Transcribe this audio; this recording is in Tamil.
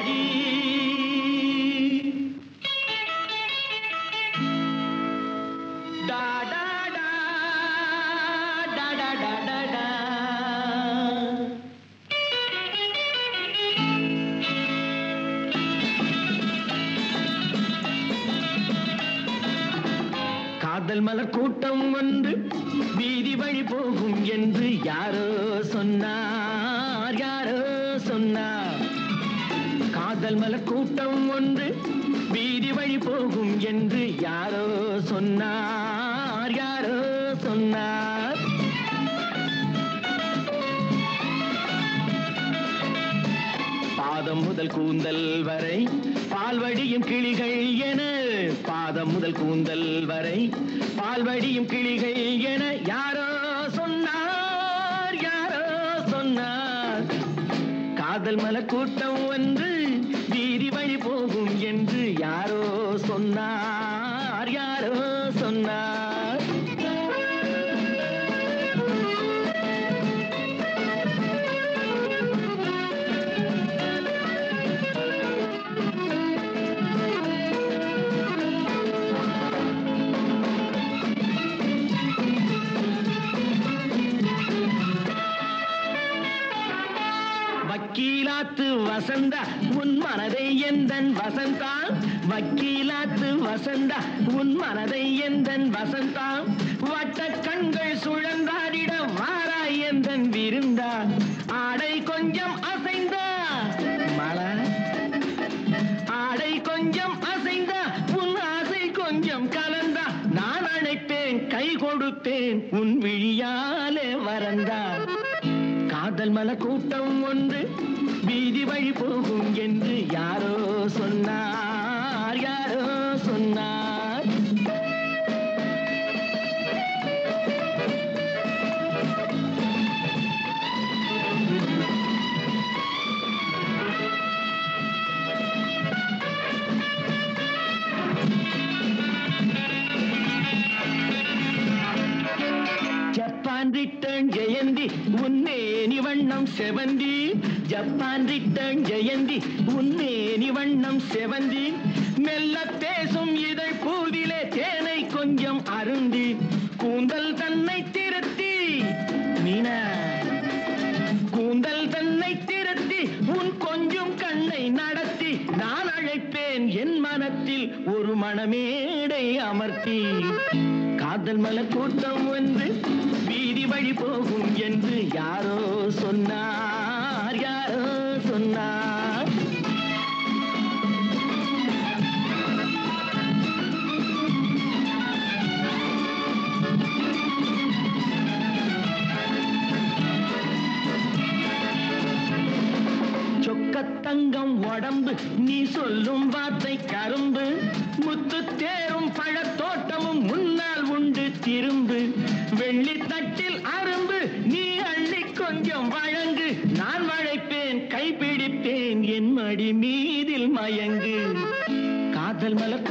பாரடி. காதல் மலர் கூட்டம் ஒன்று வீதி வழி போகும் என்று யாரோ சொன்னார், யாரோ சொன்னார். காதல் மலர் கூட்டம் ஒன்று வீதி வழி போகும் என்று யாரோ சொன்னார், யாரோ சொன்னார். பாதம் முதல் கூந்தல் வரை பால்வடியும் கிளிகள் என, பாதம் முதல் கூந்தல் வரை பால்வடியும் கிளிகள் என யாரோ சொன்னார், யாரோ சொன்னார். காதல் மலர் கூட்டம் ஒன்று வீதி வழி போகும் என்று யாரோ சொன்னார், யாரோ சொன்னார். வக்கீலாத்து வசந்தா உன் மனதை எந்தன் வசந்தா, வக்கீலாத்து வசந்தா உன் மனதை எந்தன் வசந்தா. வட்ட கண்கள் சுழந்தாடிட வாராய் எந்தன் விருந்தா. ஆடை கொஞ்சம் அசைந்தா மழை, ஆடை கொஞ்சம் அசைந்தா உன் ஆசை கொஞ்சம் கலந்தா. நான் அழைப்பேன் கை கொடுப்பேன் உன் விழியாலே வரந்தா. காதல் மலர் கூட்டம் ஒன்று வீதி வழி போகும் என்று யாரோ சொன்னார், யாரோ சொன்னார். ஜப்பான் ரிட்டர்ன் ஜெயந்தி உன்னேனி வண்ணம் செவந்தி, ஜப்பான் ரிட்டர்ன் ஜெயந்தி உன்னேனி வண்ணம் செவந்தி. மெல்ல பேசும் இதழ் பூவிலே தேனை கொஞ்சம் அருந்தி, கூந்தல் தன்னை திருத்தி மீனா, கூந்தல் தன்னை திருத்தி உன் கொஞ்சம் கண்ணை நடத்தி. நான் அழைப்பேன் என் மனத்தில் ஒரு மணமேடை அமர்த்தி. காதல் மலர் கூட்டம் ஒன்று வீதி வழி போகும் என்று யாரோ சொன்னார், யாரோ சொன்னார். சொக்கத்தங்கம் உடம்பு நீ சொல்லும் வார்த்தை கரும்பு, முத்து தேரும் பழத்தோட்டமும் முன்னால் உண்டு திரும்பு. வெள்ளி தட்டில் அரும்பு நீ அள்ளி கொஞ்சம் வழங்கு. நான் வளைப்பேன் கைப்பிடிப்பேன் என் மடி மீதில் மயங்கு. காதல் மலர்